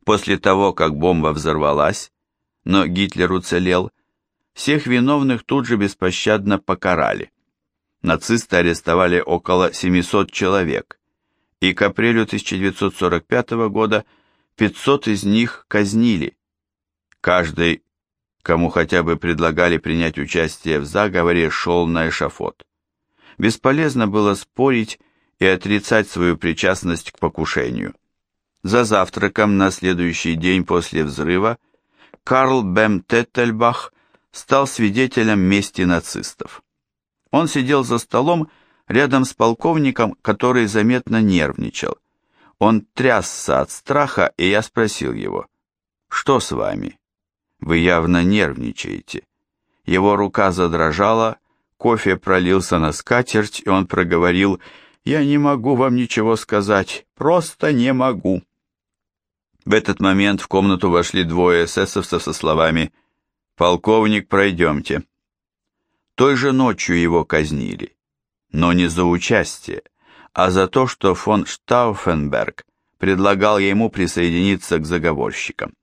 После того, как бомба взорвалась, но Гитлер уцелел, всех виновных тут же беспощадно покарали. Нацисты арестовали около 700 человек, и к апрелю 1945 года 500 из них казнили. Каждый, кому хотя бы предлагали принять участие в заговоре, шел на эшафот. Бесполезно было спорить и отрицать свою причастность к покушению. За завтраком на следующий день после взрыва Карл Бем Теттельбах стал свидетелем мести нацистов. Он сидел за столом рядом с полковником, который заметно нервничал. Он трясся от страха, и я спросил его: «Что с вами? Вы явно нервничаете». Его рука задрожала, кофе пролился на скатерть, и он проговорил: «Я не могу вам ничего сказать, просто не могу». В этот момент в комнату вошли двое эсэсовцев со словами: «Полковник, пройдемте». Той же ночью его казнили, но не за участие, а за то, что фон Штауфенберг предлагал ему присоединиться к заговорщикам.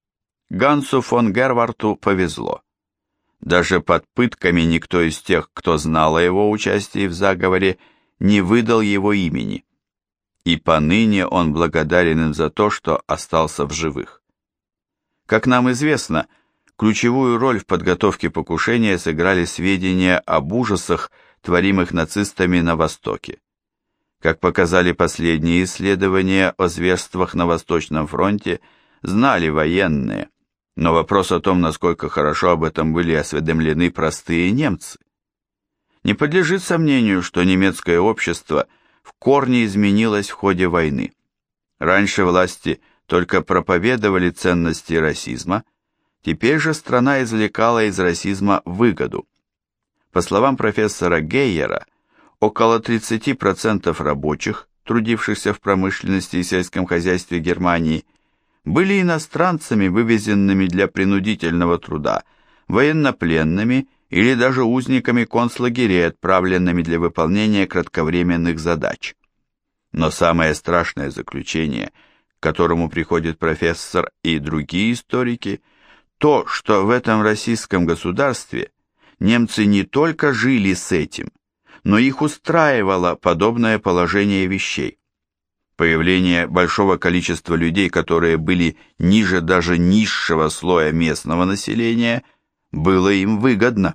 Гансу фон Герварту повезло. Даже под пытками никто из тех, кто знал о его участии в заговоре, не выдал его имени. И поныне он благодарен им за то, что остался в живых. Как нам известно, ключевую роль в подготовке покушения сыграли сведения об ужасах, творимых нацистами на Востоке. Как показали последние исследования о зверствах на Восточном фронте, знали военные, но вопрос о том, насколько хорошо об этом были осведомлены простые немцы. Не подлежит сомнению, что немецкое общество в корне изменилось в ходе войны. Раньше власти только проповедовали ценности расизма, теперь же страна извлекала из расизма выгоду. По словам профессора Гейера, около 30% рабочих, трудившихся в промышленности и сельском хозяйстве Германии, были иностранцами, вывезенными для принудительного труда, военнопленными или даже узниками концлагерей, отправленными для выполнения кратковременных задач. Но самое страшное заключение, к которому приходит профессор и другие историки, то, что в этом российском государстве немцы не только жили с этим, но их устраивало подобное положение вещей. Появление большого количества людей, которые были ниже даже низшего слоя местного населения, было им выгодно.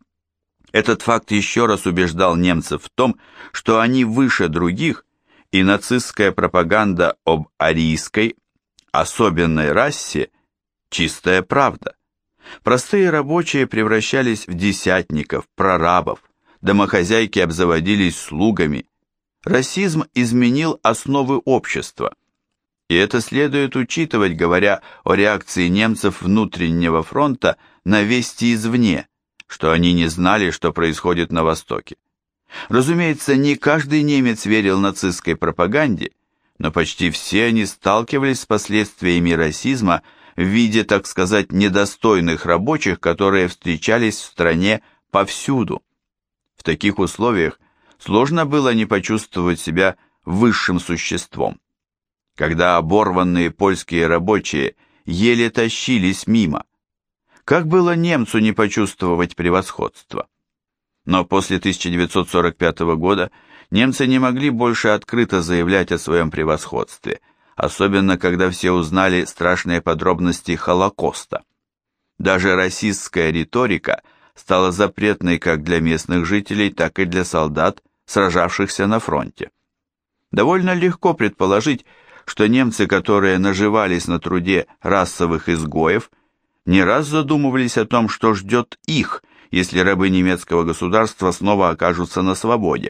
Этот факт еще раз убеждал немцев в том, что они выше других, и нацистская пропаганда об арийской, особенной расе – чистая правда. Простые рабочие превращались в десятников, прорабов, домохозяйки обзаводились слугами. Расизм изменил основы общества. И это следует учитывать, говоря о реакции немцев внутреннего фронта на вести извне, что они не знали, что происходит на Востоке. Разумеется, не каждый немец верил нацистской пропаганде, но почти все они сталкивались с последствиями расизма в виде, так сказать, недостойных рабочих, которые встречались в стране повсюду. В таких условиях сложно было не почувствовать себя высшим существом. Когда оборванные польские рабочие еле тащились мимо, как было немцу не почувствовать превосходство? Но после 1945 года немцы не могли больше открыто заявлять о своем превосходстве, особенно когда все узнали страшные подробности Холокоста. Даже расистская риторика стала запретной как для местных жителей, так и для солдат, сражавшихся на фронте. Довольно легко предположить, что немцы, которые наживались на труде расовых изгоев, не раз задумывались о том, что ждет их, если рабы немецкого государства снова окажутся на свободе.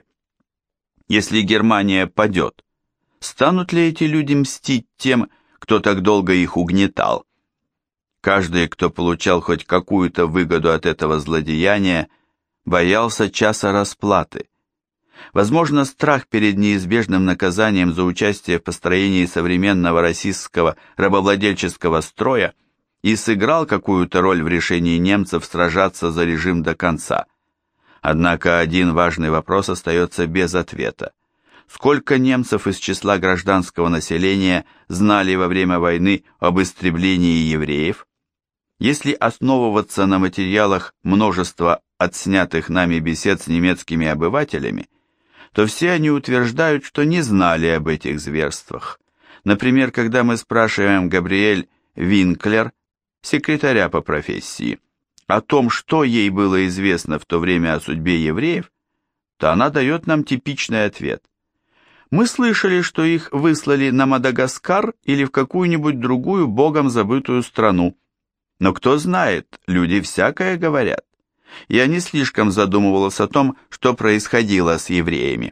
Если Германия падет, станут ли эти люди мстить тем, кто так долго их угнетал? Каждый, кто получал хоть какую-то выгоду от этого злодеяния, боялся часа расплаты. Возможно, страх перед неизбежным наказанием за участие в построении современного российского рабовладельческого строя и сыграл какую-то роль в решении немцев сражаться за режим до конца. Однако один важный вопрос остается без ответа. сколько немцев из числа гражданского населения знали во время войны об истреблении евреев? Если основываться на материалах множества отснятых нами бесед с немецкими обывателями, то все они утверждают, что не знали об этих зверствах. Например, когда мы спрашиваем Габриэль Винклер, секретаря по профессии, о том, что ей было известно в то время о судьбе евреев, то она дает нам типичный ответ. Мы слышали, что их выслали на Мадагаскар или в какую-нибудь другую богом забытую страну. Но кто знает, люди всякое говорят. Я не слишком задумывалась о том, что происходило с евреями.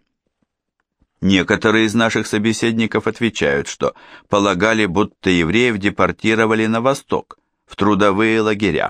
Некоторые из наших собеседников отвечают, что полагали, будто евреев депортировали на восток, в трудовые лагеря.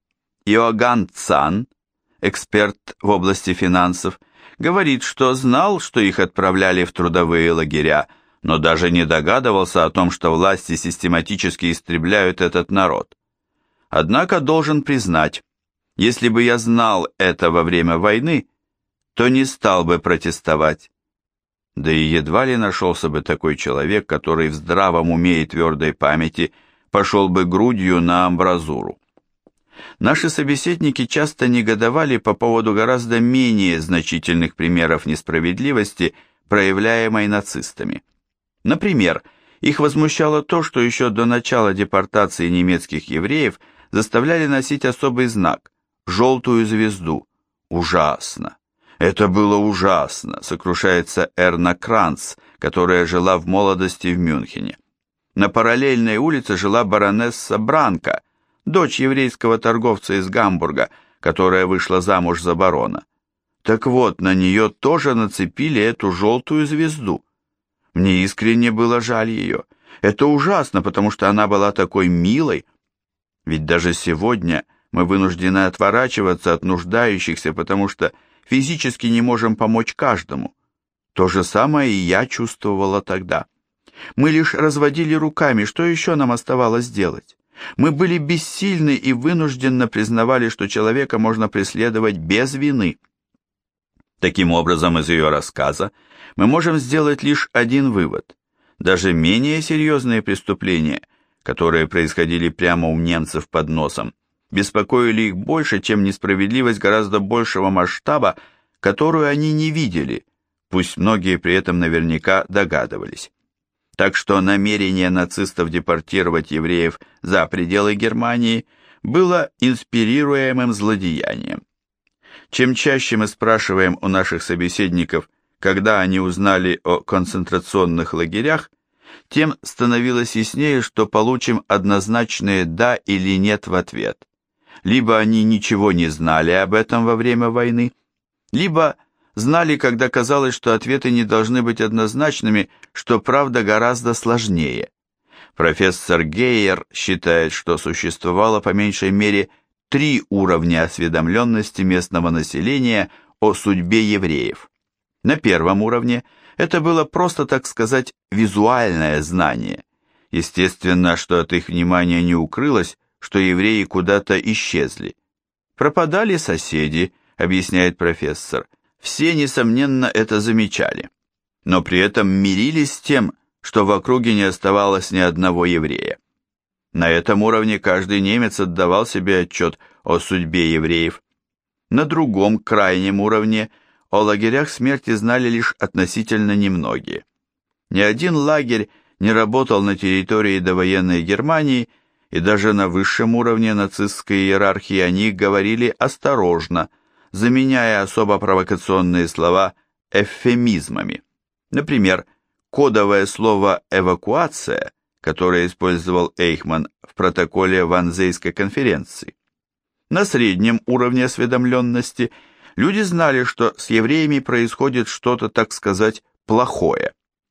Иоганн Цан, эксперт в области финансов, говорит, что знал, что их отправляли в трудовые лагеря, но даже не догадывался о том, что власти систематически истребляют этот народ. Однако должен признать, если бы я знал это во время войны, то не стал бы протестовать. Да и едва ли нашелся бы такой человек, который в здравом уме и твердой памяти пошел бы грудью на амбразуру. Наши собеседники часто негодовали по поводу гораздо менее значительных примеров несправедливости, проявляемой нацистами. Например, их возмущало то, что еще до начала депортации немецких евреев заставляли носить особый знак – желтую звезду. Ужасно! Это было ужасно, сокрушается Эрна Кранц, которая жила в молодости в Мюнхене. На параллельной улице жила баронесса Бранка, дочь еврейского торговца из Гамбурга, которая вышла замуж за барона. Так вот, на нее тоже нацепили эту желтую звезду. Мне искренне было жаль ее. Это ужасно, потому что она была такой милой. Ведь даже сегодня мы вынуждены отворачиваться от нуждающихся, потому что физически не можем помочь каждому. То же самое и я чувствовала тогда. Мы лишь разводили руками, что еще нам оставалось делать? Мы были бессильны и вынужденно признавали, что человека можно преследовать без вины. Таким образом, из ее рассказа мы можем сделать лишь один вывод. Даже менее серьезные преступления, которые происходили прямо у немцев под носом, беспокоили их больше, чем несправедливость гораздо большего масштаба, которую они не видели, пусть многие при этом наверняка догадывались. Так что намерение нацистов депортировать евреев за пределы Германии было инспирируемым злодеянием. Чем чаще мы спрашиваем у наших собеседников, когда они узнали о концентрационных лагерях, тем становилось яснее, что получим однозначные «да» или «нет» в ответ. Либо они ничего не знали об этом во время войны, либо знали, когда казалось, что ответы не должны быть однозначными, что правда гораздо сложнее. Профессор Гейер считает, что существовало по меньшей мере 3 уровня осведомленности местного населения о судьбе евреев. На первом уровне это было просто, так сказать, визуальное знание. Естественно, что от их внимания не укрылось, что евреи куда-то исчезли. Пропадали соседи, объясняет профессор. Все, несомненно, это замечали, но при этом мирились с тем, что в округе не оставалось ни одного еврея. На этом уровне каждый немец отдавал себе отчет о судьбе евреев. На другом, крайнем уровне о лагерях смерти знали лишь относительно немногие. Ни один лагерь не работал на территории довоенной Германии, и даже на высшем уровне нацистской иерархии о них говорили осторожно, заменяя особо провокационные слова эвфемизмами. Например, кодовое слово «эвакуация», которое использовал Эйхман в протоколе Ванзейской конференции. На среднем уровне осведомленности люди знали, что с евреями происходит что-то, так сказать, плохое.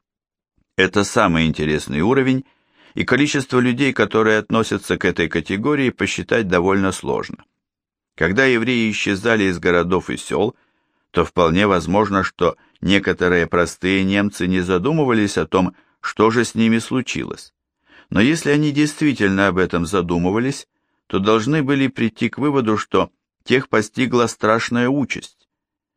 Это самый интересный уровень, и количество людей, которые относятся к этой категории, посчитать довольно сложно. Когда евреи исчезали из городов и сел, то вполне возможно, что некоторые простые немцы не задумывались о том, что же с ними случилось. Но если они действительно об этом задумывались, то должны были прийти к выводу, что тех постигла страшная участь.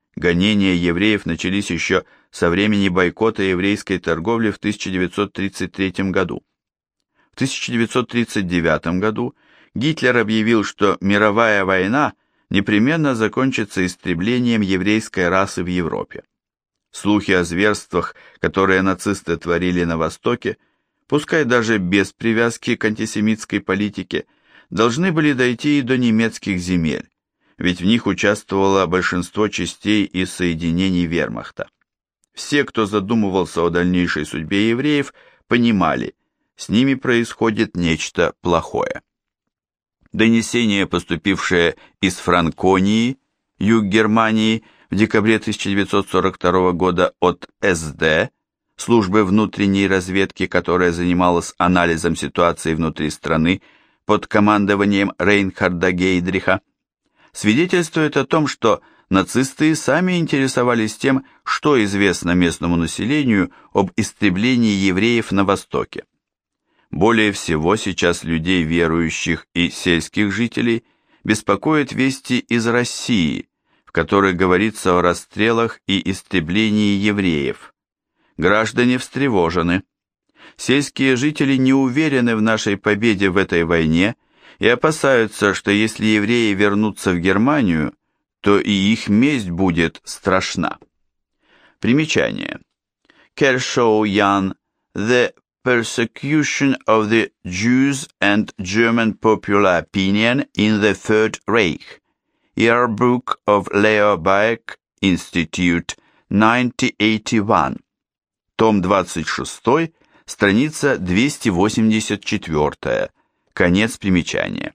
Гонения евреев начались еще со времени бойкота еврейской торговли в 1933 году. В 1939 году Гитлер объявил, что мировая война непременно закончится истреблением еврейской расы в Европе. Слухи о зверствах, которые нацисты творили на Востоке, пускай даже без привязки к антисемитской политике, должны были дойти и до немецких земель, ведь в них участвовало большинство частей и соединений вермахта. Все, кто задумывался о дальнейшей судьбе евреев, понимали, с ними происходит нечто плохое. Донесение, поступившее из Франконии, юг Германии, в декабре 1942 года от СД, службы внутренней разведки, которая занималась анализом ситуации внутри страны под командованием Рейнхарда Гейдриха, свидетельствует о том, что нацисты сами интересовались тем, что известно местному населению об истреблении евреев на Востоке. Более всего сейчас людей верующих и сельских жителей беспокоят вести из России, в которых говорится о расстрелах и истреблении евреев. Граждане встревожены. Сельские жители не уверены в нашей победе в этой войне и опасаются, что если евреи вернутся в Германию, то и их месть будет страшна. Примечание. Kershaw Jan, The Persecution of the Jews and German Popular Opinion in the Third Reich. Yearbook of Leo Baeck Institute, 1981. Том 26, страница 284. Конец примечания.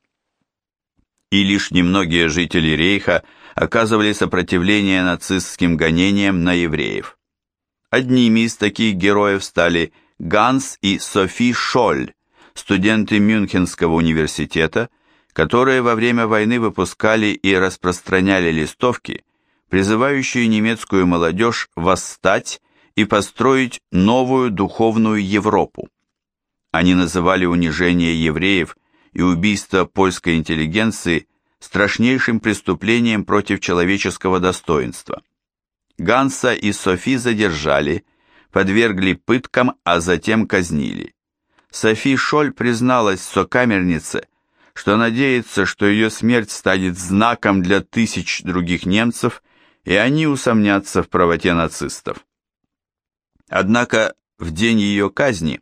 И лишь немногие жители Рейха оказывали сопротивление нацистским гонениям на евреев. Одними из таких героев стали Ганс и Софи Шоль, студенты Мюнхенского университета, которые во время войны выпускали и распространяли листовки, призывающие немецкую молодежь восстать и построить новую духовную Европу. Они называли унижение евреев и убийство польской интеллигенции страшнейшим преступлением против человеческого достоинства. Ганса и Софи задержали, подвергли пыткам, а затем казнили. Софи Шоль призналась сокамернице, что надеется, что ее смерть станет знаком для тысяч других немцев, и они усомнятся в правоте нацистов. Однако в день ее казни,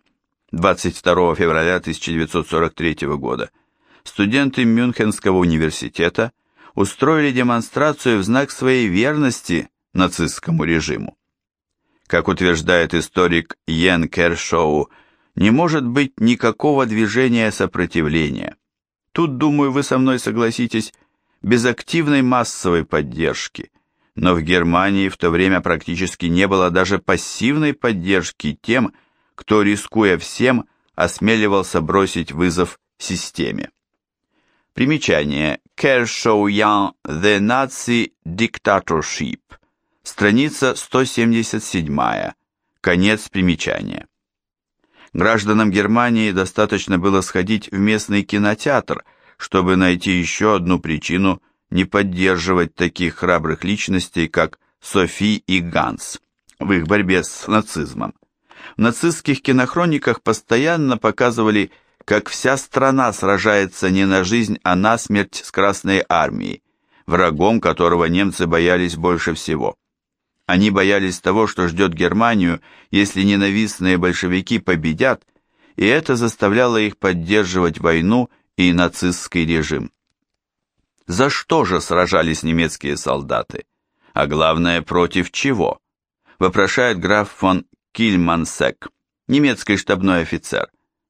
22 февраля 1943 года, студенты Мюнхенского университета устроили демонстрацию в знак своей верности нацистскому режиму. Как утверждает историк Йен Кершоу, не может быть никакого движения сопротивления. Тут, думаю, вы со мной согласитесь, без активной массовой поддержки. Но в Германии в то время практически не было даже пассивной поддержки тем, кто, рискуя всем, осмеливался бросить вызов системе. Примечание. Kershaw Jan, The Nazi Dictatorship. Страница 177. Конец примечания. Гражданам Германии достаточно было сходить в местный кинотеатр, чтобы найти еще одну причину не поддерживать таких храбрых личностей, как Софи и Ганс, в их борьбе с нацизмом. В нацистских кинохрониках постоянно показывали, как вся страна сражается не на жизнь, а на смерть с Красной армией, врагом которого немцы боялись больше всего. Они боялись того, что ждет Германию, если ненавистные большевики победят, и это заставляло их поддерживать войну и нацистский режим. За что же сражались немецкие солдаты? А главное, против чего? Вопрошает граф фон Кильмансек, немецкий штабной офицер.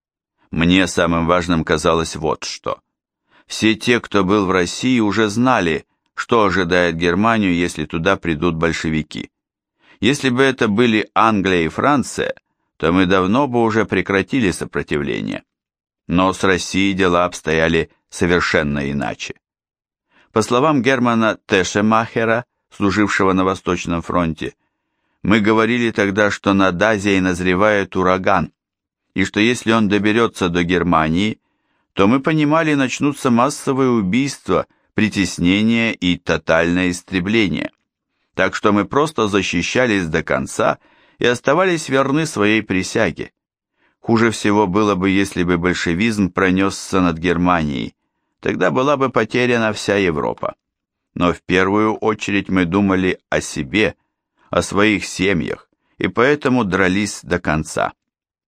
Мне самым важным казалось вот что. Все те, кто был в России, уже знали, что ожидает Германию, если туда придут большевики. Если бы это были Англия и Франция, то мы давно бы уже прекратили сопротивление. Но с Россией дела обстояли совершенно иначе. По словам Германа Тешемахера, служившего на Восточном фронте, мы говорили тогда, что над Азией назревает ураган, и что если он доберется до Германии, то мы понимали, начнутся массовые убийства, притеснение и тотальное истребление. Так что мы просто защищались до конца и оставались верны своей присяге. Хуже всего было бы, если бы большевизм пронесся над Германией. Тогда была бы потеряна вся Европа. Но в первую очередь мы думали о себе, о своих семьях, и поэтому дрались до конца.